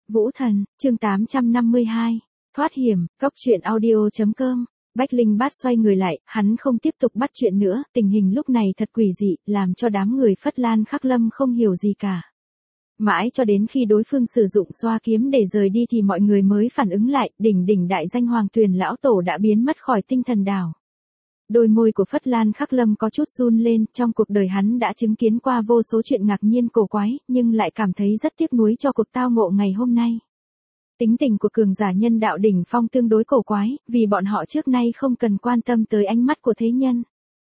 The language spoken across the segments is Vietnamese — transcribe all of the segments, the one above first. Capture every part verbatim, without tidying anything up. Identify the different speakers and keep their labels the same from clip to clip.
Speaker 1: Vũ Thần, chương tám trăm năm mươi hai. Thoát hiểm, cốc truyện audio.com. Bách Linh Bát xoay người lại, hắn không tiếp tục bắt chuyện nữa, tình hình lúc này thật quỷ dị, làm cho đám người Phất Lan Khắc Lâm không hiểu gì cả. Mãi cho đến khi đối phương sử dụng xoa kiếm để rời đi thì mọi người mới phản ứng lại, đỉnh đỉnh đại danh Hoàng Tuyền lão tổ đã biến mất khỏi tinh thần đảo. Đôi môi của Phất Lan Khắc Lâm có chút run lên, trong cuộc đời hắn đã chứng kiến qua vô số chuyện ngạc nhiên cổ quái, nhưng lại cảm thấy rất tiếc nuối cho cuộc tao ngộ ngày hôm nay. Tính tình của cường giả nhân đạo đỉnh phong tương đối cổ quái, vì bọn họ trước nay không cần quan tâm tới ánh mắt của thế nhân.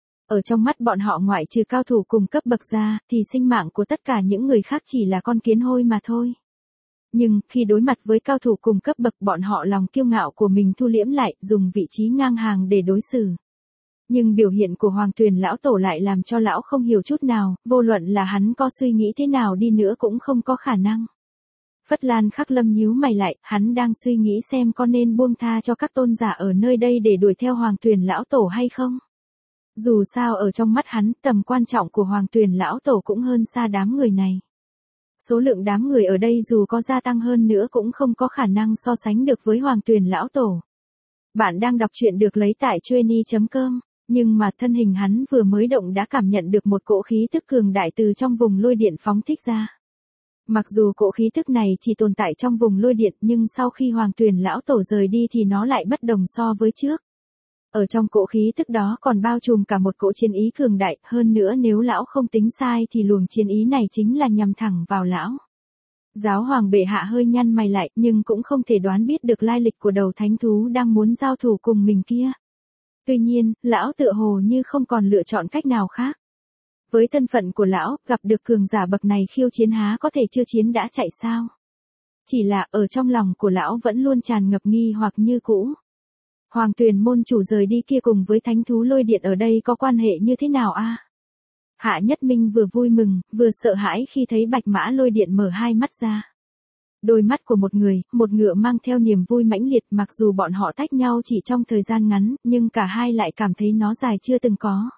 Speaker 1: Ở trong mắt bọn họ ngoại trừ cao thủ cùng cấp bậc ra, thì sinh mạng của tất cả những người khác chỉ là con kiến hôi mà thôi. Nhưng, khi đối mặt với cao thủ cùng cấp bậc bọn họ lòng kiêu ngạo của mình thu liễm lại, dùng vị trí ngang hàng để đối xử. Nhưng biểu hiện của Hoàng Tuyền lão tổ lại làm cho lão không hiểu chút nào, vô luận là hắn có suy nghĩ thế nào đi nữa cũng không có khả năng. Phất Lan Khắc Lâm nhíu mày lại, hắn đang suy nghĩ xem có nên buông tha cho các tôn giả ở nơi đây để đuổi theo Hoàng Tuyền lão tổ hay không. Dù sao ở trong mắt hắn, tầm quan trọng của Hoàng Tuyền lão tổ cũng hơn xa đám người này. Số lượng đám người ở đây dù có gia tăng hơn nữa cũng không có khả năng so sánh được với Hoàng Tuyền lão tổ. Bạn đang đọc truyện được lấy tại chueny chấm com. Nhưng mà thân hình hắn vừa mới động đã cảm nhận được một cỗ khí tức cường đại từ trong vùng lôi điện phóng thích ra. Mặc dù cỗ khí tức này chỉ tồn tại trong vùng lôi điện nhưng sau khi Hoàng Tuyền lão tổ rời đi thì nó lại bất đồng so với trước. Ở trong cỗ khí tức đó còn bao trùm cả một cỗ chiến ý cường đại, hơn nữa nếu lão không tính sai thì luồng chiến ý này chính là nhằm thẳng vào lão. Giáo hoàng bệ hạ hơi nhăn mày lại nhưng cũng không thể đoán biết được lai lịch của đầu thánh thú đang muốn giao thủ cùng mình kia. Tuy nhiên, lão tựa hồ như không còn lựa chọn cách nào khác. Với thân phận của lão, gặp được cường giả bậc này khiêu chiến há có thể chưa chiến đã chạy sao? Chỉ là ở trong lòng của lão vẫn luôn tràn ngập nghi hoặc như cũ. Hoàng Tuyền môn chủ rời đi kia cùng với thánh thú lôi điện ở đây có quan hệ như thế nào a? À? Hạ Nhất Minh vừa vui mừng, vừa sợ hãi khi thấy bạch mã lôi điện mở hai mắt ra. Đôi mắt của một người, một ngựa mang theo niềm vui mãnh liệt, mặc dù bọn họ tách nhau chỉ trong thời gian ngắn, nhưng cả hai lại cảm thấy nó dài chưa từng có.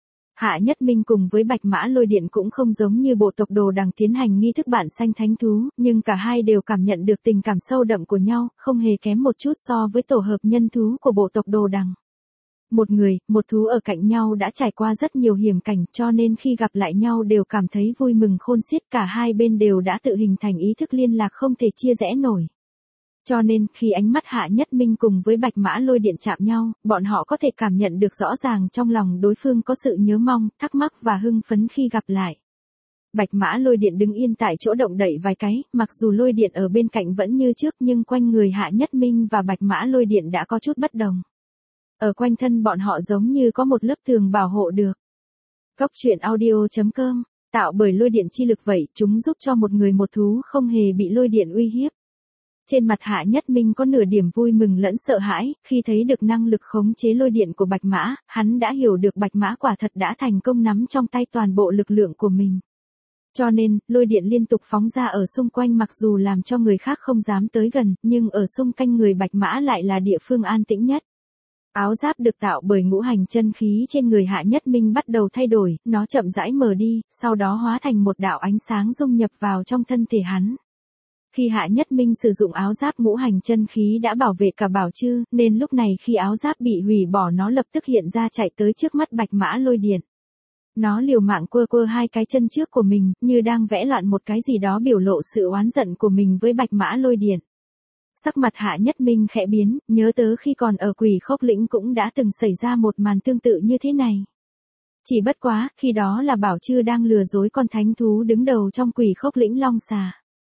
Speaker 1: Hạ Nhất Minh cùng với bạch mã lôi điện cũng không giống như bộ tộc Đồ Đằng tiến hành nghi thức bản sanh thánh thú, nhưng cả hai đều cảm nhận được tình cảm sâu đậm của nhau, không hề kém một chút so với tổ hợp nhân thú của bộ tộc Đồ Đằng. Một người, một thú ở cạnh nhau đã trải qua rất nhiều hiểm cảnh cho nên khi gặp lại nhau đều cảm thấy vui mừng khôn xiết, cả hai bên đều đã tự hình thành ý thức liên lạc không thể chia rẽ nổi. Cho nên, khi ánh mắt Hạ Nhất Minh cùng với bạch mã lôi điện chạm nhau, bọn họ có thể cảm nhận được rõ ràng trong lòng đối phương có sự nhớ mong, thắc mắc và hưng phấn khi gặp lại. Bạch mã lôi điện đứng yên tại chỗ động đậy vài cái, mặc dù lôi điện ở bên cạnh vẫn như trước nhưng quanh người Hạ Nhất Minh và bạch mã lôi điện đã có chút bất đồng. Ở quanh thân bọn họ giống như có một lớp tường bảo hộ được. Cốc truyện audio.com, tạo bởi lôi điện chi lực vậy, chúng giúp cho một người một thú không hề bị lôi điện uy hiếp. Trên mặt Hạ Nhất Minh có nửa điểm vui mừng lẫn sợ hãi, khi thấy được năng lực khống chế lôi điện của bạch mã, hắn đã hiểu được bạch mã quả thật đã thành công nắm trong tay toàn bộ lực lượng của mình. Cho nên, lôi điện liên tục phóng ra ở xung quanh mặc dù làm cho người khác không dám tới gần, nhưng ở xung quanh người bạch mã lại là địa phương an tĩnh nhất. Áo giáp được tạo bởi ngũ hành chân khí trên người Hạ Nhất Minh bắt đầu thay đổi, nó chậm rãi mờ đi, sau đó hóa thành một đạo ánh sáng dung nhập vào trong thân thể hắn. Khi Hạ Nhất Minh sử dụng áo giáp ngũ hành chân khí đã bảo vệ cả Bảo Chư, nên lúc này khi áo giáp bị hủy bỏ nó lập tức hiện ra chạy tới trước mắt bạch mã lôi điện. Nó liều mạng quơ quơ hai cái chân trước của mình, như đang vẽ loạn một cái gì đó biểu lộ sự oán giận của mình với bạch mã lôi điện. Sắc mặt Hạ Nhất Minh khẽ biến, nhớ tớ khi còn ở Quỷ Khốc Lĩnh cũng đã từng xảy ra một màn tương tự như thế này. Chỉ bất quá, khi đó là Bảo Chư đang lừa dối con thánh thú đứng đầu trong Quỷ Khốc Lĩnh Long Xà.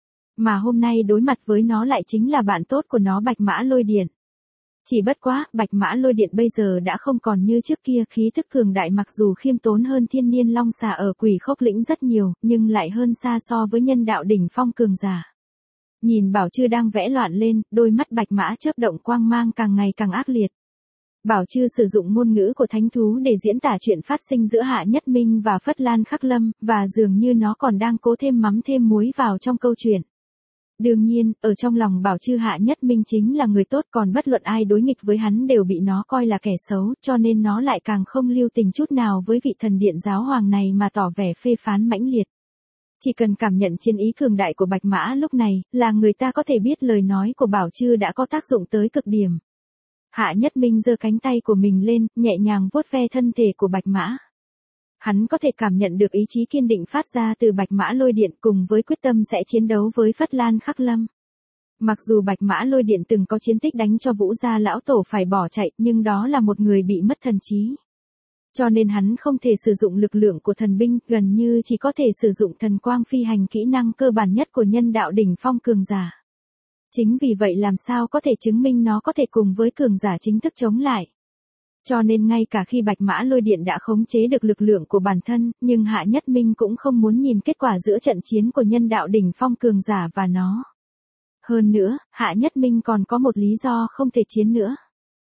Speaker 1: Mà hôm nay đối mặt với nó lại chính là bạn tốt của nó bạch mã lôi điện. Chỉ bất quá, bạch mã lôi điện bây giờ đã không còn như trước kia, khí thức cường đại mặc dù khiêm tốn hơn thiên niên Long Xà ở Quỷ Khốc Lĩnh rất nhiều, nhưng lại hơn xa so với nhân đạo đỉnh phong cường giả. Nhìn Bảo Chư đang vẽ loạn lên, đôi mắt bạch mã chớp động quang mang càng ngày càng ác liệt. Bảo Chư sử dụng ngôn ngữ của thánh thú để diễn tả chuyện phát sinh giữa Hạ Nhất Minh và Phất Lan Khắc Lâm, và dường như nó còn đang cố thêm mắm thêm muối vào trong câu chuyện. Đương nhiên, ở trong lòng Bảo Chư Hạ Nhất Minh chính là người tốt, còn bất luận ai đối nghịch với hắn đều bị nó coi là kẻ xấu, cho nên nó lại càng không lưu tình chút nào với vị thần điện giáo hoàng này mà tỏ vẻ phê phán mãnh liệt. Chỉ cần cảm nhận chiến ý cường đại của Bạch Mã lúc này, là người ta có thể biết lời nói của Bảo Trư đã có tác dụng tới cực điểm. Hạ Nhất Minh giơ cánh tay của mình lên, nhẹ nhàng vuốt ve thân thể của Bạch Mã. Hắn có thể cảm nhận được ý chí kiên định phát ra từ Bạch Mã Lôi Điện cùng với quyết tâm sẽ chiến đấu với Phất Lan Khắc Lâm. Mặc dù Bạch Mã Lôi Điện từng có chiến tích đánh cho Vũ gia lão tổ phải bỏ chạy, nhưng đó là một người bị mất thần trí. Cho nên hắn không thể sử dụng lực lượng của thần binh, gần như chỉ có thể sử dụng thần quang phi hành, kỹ năng cơ bản nhất của nhân đạo đỉnh phong cường giả. Chính vì vậy làm sao có thể chứng minh nó có thể cùng với cường giả chính thức chống lại. Cho nên ngay cả khi Bạch Mã Lôi Điện đã khống chế được lực lượng của bản thân, nhưng Hạ Nhất Minh cũng không muốn nhìn kết quả giữa trận chiến của nhân đạo đỉnh phong cường giả và nó. Hơn nữa, Hạ Nhất Minh còn có một lý do không thể chiến nữa.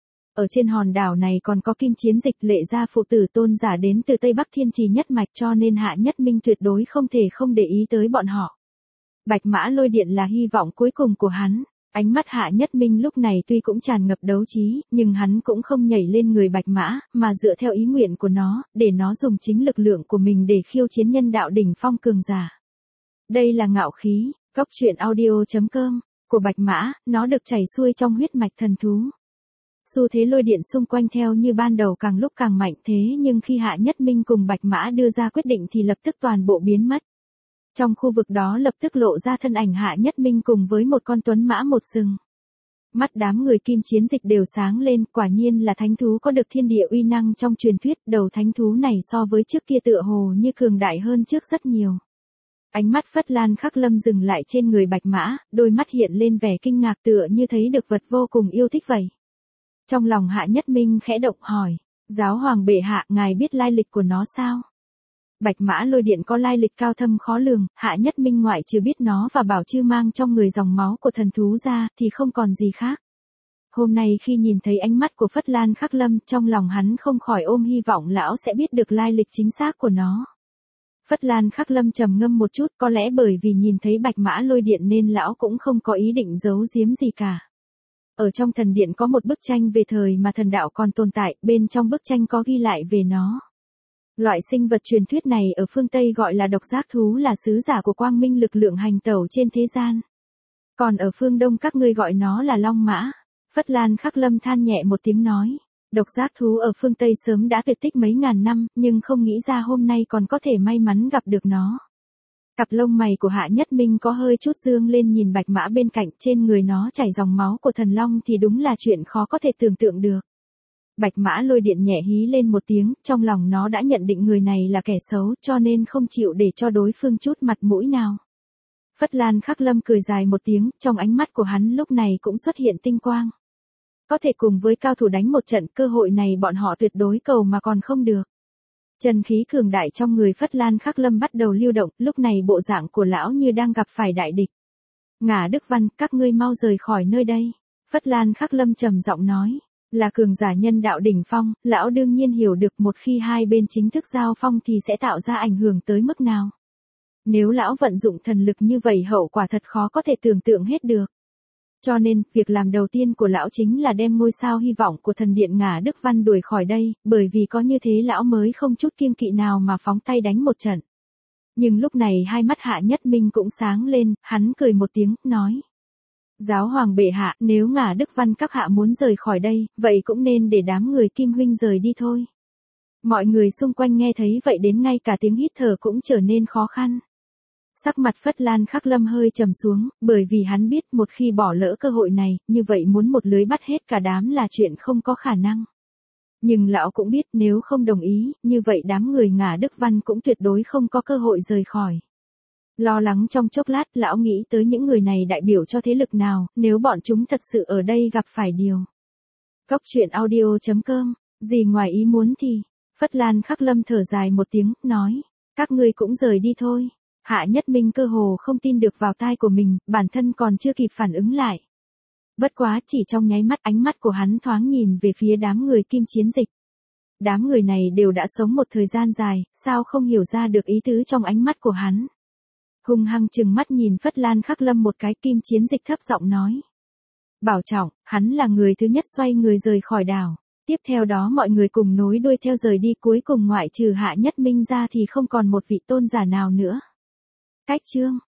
Speaker 1: Ở trên hòn đảo này còn có Kim Chiến Dịch, Lệ gia phụ tử tôn giả đến từ Tây Bắc Thiên Trì nhất mạch, cho nên Hạ Nhất Minh tuyệt đối không thể không để ý tới bọn họ. Bạch Mã Lôi Điện là hy vọng cuối cùng của hắn. Ánh mắt Hạ Nhất Minh lúc này tuy cũng tràn ngập đấu trí, nhưng hắn cũng không nhảy lên người Bạch Mã, mà dựa theo ý nguyện của nó, để nó dùng chính lực lượng của mình để khiêu chiến nhân đạo đỉnh phong cường giả. Đây là ngạo khí, góc truyện audio chấm com, của Bạch Mã, nó được chảy xuôi trong huyết mạch thần thú. Xu thế lôi điện xung quanh theo như ban đầu càng lúc càng mạnh, thế nhưng khi Hạ Nhất Minh cùng Bạch Mã đưa ra quyết định thì lập tức toàn bộ biến mất. Trong khu vực đó lập tức lộ ra thân ảnh Hạ Nhất Minh cùng với một con tuấn mã một sừng. Mắt đám người Kim Chiến Dịch đều sáng lên, quả nhiên là thánh thú có được thiên địa uy năng trong truyền thuyết, đầu thánh thú này so với trước kia tựa hồ như cường đại hơn trước rất nhiều. Ánh mắt Phất Lan Khắc Lâm dừng lại trên người Bạch Mã, đôi mắt hiện lên vẻ kinh ngạc tựa như thấy được vật vô cùng yêu thích vậy. Trong lòng Hạ Nhất Minh khẽ động hỏi, giáo hoàng bệ hạ, ngài biết lai lịch của nó sao? Bạch Mã Lôi Điện có lai lịch cao thâm khó lường, Hạ Nhất Minh ngoại trừ biết nó và Bảo Trư mang trong người dòng máu của thần thú ra, thì không còn gì khác. Hôm nay khi nhìn thấy ánh mắt của Phất Lan Khắc Lâm, trong lòng hắn không khỏi ôm hy vọng lão sẽ biết được lai lịch chính xác của nó. Phất Lan Khắc Lâm trầm ngâm một chút, có lẽ bởi vì nhìn thấy Bạch Mã Lôi Điện nên lão cũng không có ý định giấu giếm gì cả. Ở trong thần điện có một bức tranh về thời mà thần đạo còn tồn tại, bên trong bức tranh có ghi lại về nó. Loại sinh vật truyền thuyết này ở phương Tây gọi là độc giác thú, là sứ giả của quang minh lực lượng hành tẩu trên thế gian. Còn ở phương Đông các ngươi gọi nó là long mã. Phất Lan Khắc Lâm than nhẹ một tiếng nói. Độc giác thú ở phương Tây sớm đã tuyệt tích mấy ngàn năm, nhưng không nghĩ ra hôm nay còn có thể may mắn gặp được nó. Cặp lông mày của Hạ Nhất Minh có hơi chút dương lên, nhìn Bạch Mã bên cạnh, trên người nó chảy dòng máu của thần long thì đúng là chuyện khó có thể tưởng tượng được. Bạch Mã Lôi Điện nhẹ hí lên một tiếng, trong lòng nó đã nhận định người này là kẻ xấu, cho nên không chịu để cho đối phương chút mặt mũi nào. Phất Lan Khắc Lâm cười dài một tiếng, trong ánh mắt của hắn lúc này cũng xuất hiện tinh quang. Có thể cùng với cao thủ đánh một trận, cơ hội này bọn họ tuyệt đối cầu mà còn không được. Chân khí cường đại trong người Phất Lan Khắc Lâm bắt đầu lưu động, lúc này bộ dạng của lão như đang gặp phải đại địch. Ngả Đức Văn, các ngươi mau rời khỏi nơi đây. Phất Lan Khắc Lâm trầm giọng nói. Là cường giả nhân đạo đỉnh phong, lão đương nhiên hiểu được một khi hai bên chính thức giao phong thì sẽ tạo ra ảnh hưởng tới mức nào. Nếu lão vận dụng thần lực như vậy hậu quả thật khó có thể tưởng tượng hết được. Cho nên, việc làm đầu tiên của lão chính là đem ngôi sao hy vọng của thần điện Ngả Đức Văn đuổi khỏi đây, bởi vì có như thế lão mới không chút kiêng kỵ nào mà phóng tay đánh một trận. Nhưng lúc này hai mắt Hạ Nhất Minh cũng sáng lên, hắn cười một tiếng, nói. Giáo hoàng bệ hạ, nếu Ngả Đức Văn các hạ muốn rời khỏi đây, vậy cũng nên để đám người Kim huynh rời đi thôi. Mọi người xung quanh nghe thấy vậy đến ngay cả tiếng hít thở cũng trở nên khó khăn. Sắc mặt Phất Lan Khắc Lâm hơi trầm xuống, bởi vì hắn biết một khi bỏ lỡ cơ hội này, như vậy muốn một lưới bắt hết cả đám là chuyện không có khả năng. Nhưng lão cũng biết nếu không đồng ý, như vậy đám người Ngả Đức Văn cũng tuyệt đối không có cơ hội rời khỏi. Lo lắng trong chốc lát, lão nghĩ tới những người này đại biểu cho thế lực nào, nếu bọn chúng thật sự ở đây gặp phải điều. Góc truyện audio chấm com, gì ngoài ý muốn thì, Phất Lan Khắc Lâm thở dài một tiếng, nói, các ngươi cũng rời đi thôi. Hạ Nhất Minh cơ hồ không tin được vào tai của mình, bản thân còn chưa kịp phản ứng lại. Bất quá chỉ trong nháy mắt, ánh mắt của hắn thoáng nhìn về phía đám người Kim Chiến Dịch. Đám người này đều đã sống một thời gian dài, sao không hiểu ra được ý tứ trong ánh mắt của hắn. Hung hăng chừng mắt nhìn Phất Lan Khắc Lâm một cái, Kim Chiến Dịch thấp giọng nói. Bảo trọng, hắn là người thứ nhất xoay người rời khỏi đảo. Tiếp theo đó mọi người cùng nối đuôi theo rời đi, cuối cùng ngoại trừ Hạ Nhất Minh ra thì không còn một vị tôn giả nào nữa. Cách chương